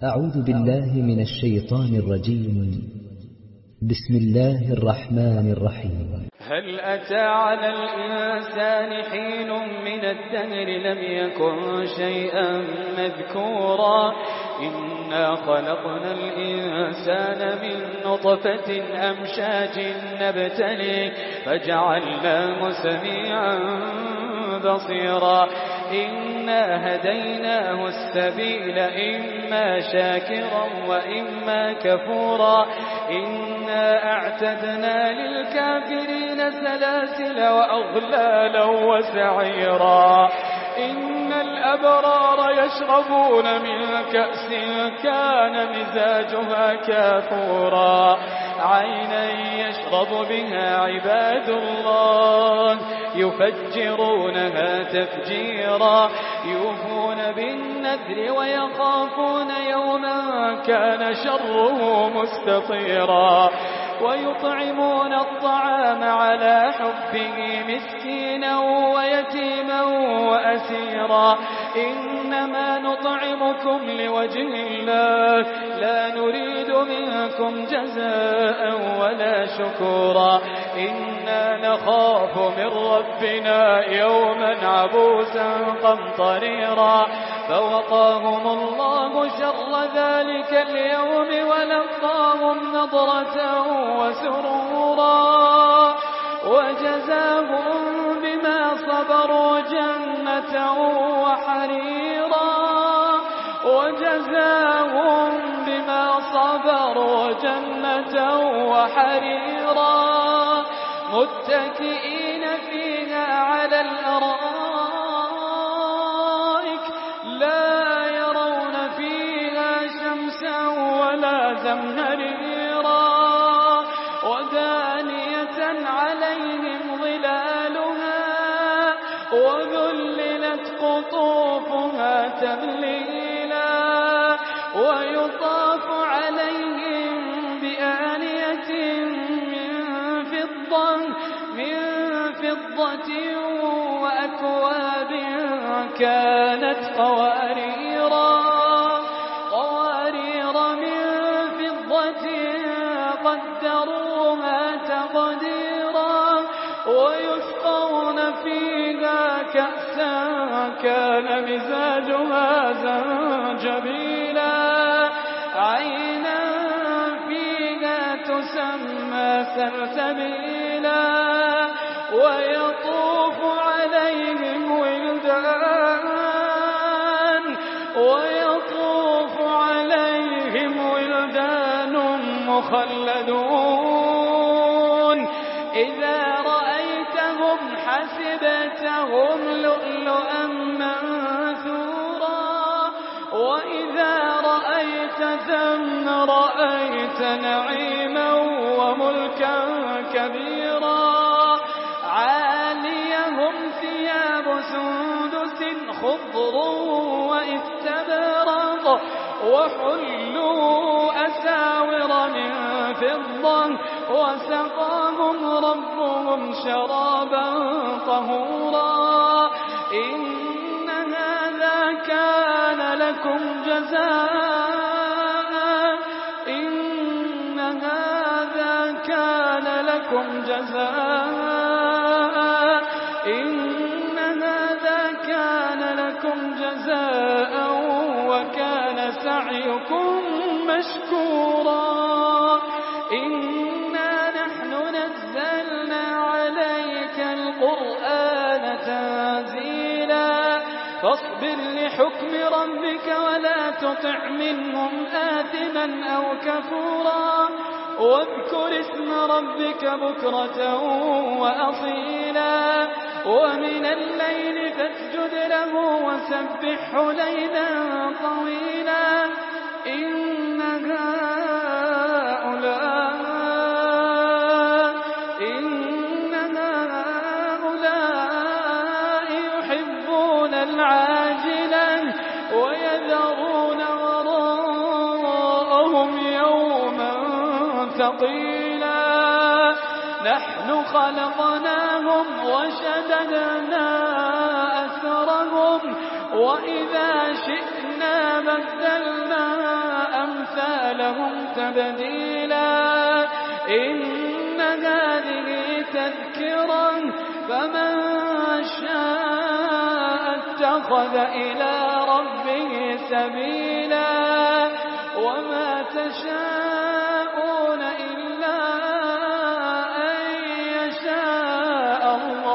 أعوذ بالله من الشيطان الرجيم. بسم الله الرحمن الرحيم. هل أتى على الإنسان حين من الدهر لم يكن شيئا مذكورا إنا خلقنا الإنسان من نطفة أمشاج نبتليه فجعلناه سميعا بصيرا إنا هديناه السبيل إما شاكرا وإما كفورا إنا أعتدنا للكافرين سلاسل وأغلالا وسعيرا إن الأبرار يشربون من كأس كان مزاجها كافورا عينا يشرب بها عباد الله يفجرونها تفجيرا يوفون بالنذر ويخافون يوما كان شره مستطيرا ويطعمون الطعام على حبه مسكينا ويتيما وأسيرا إنما نطعمكم لوجه الله لا نريد منكم جزاء ولا شكورا إنا نخاف من ربنا يوما عبوسا قمطريرا فوقاهم الله شر ذلك اليوم ولقاهم نضرة وسرورا وجزاهم بما صبروا جنة وحريرا وجزاهم بما صبروا جنة وحريرا متكئين فيها على الأرائك لا يرون فيها شمسا ولا زمهريرا ودانية عليهم ظلالها وذللت قطوفها تذليلا ويطاف عليهم بآنية من فضة وأكواب كانت قوارير من فضة قدروها تقديرا ويسقون فيها كأسا كان مزاجها زنجبيلا عينا فيها تسمى سلسبيلا ويطوف عليهم ولدان مخلدون إذا رأيتهم حسبتهم لؤلؤا منثورا وإذا رأيت ثم رأيت نعيما وملكا كبيرا عاليهم ثياب سندس خضر واستبرق وحلوا أساور من فضة وسقاهم ربهم شرابا طهورا إن هذا كان لكم جزاء وكان سعيكم مشكورا إنا نحن نزلنا عليك القرآن تنزيلا فاصبر لحكم ربك ولا تطع منهم آثما أو كفورا واذكر اسم ربك بكرة وأصيلا ومن الليل فاسجد له وسبحه ليلا طويلا إن هؤلاء يحبون العاجلة ويذرون وراءهم يوما ثقيلا نحن خلقناهم وشددنا أسرهم وإذا شئنا بدلنا لهم تبديلا إن هذه تذكرة فمن شاء اتخذ إلى ربه سبيلا وما تشاءون إلا أن يشاء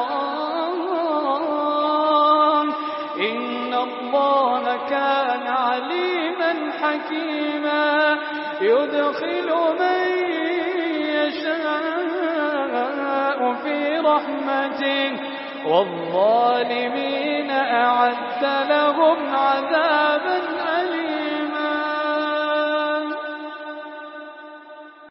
الله إن الله كان عليما حكيما يدخل من يشاء في رحمته والظالمين أعد لهم عذابا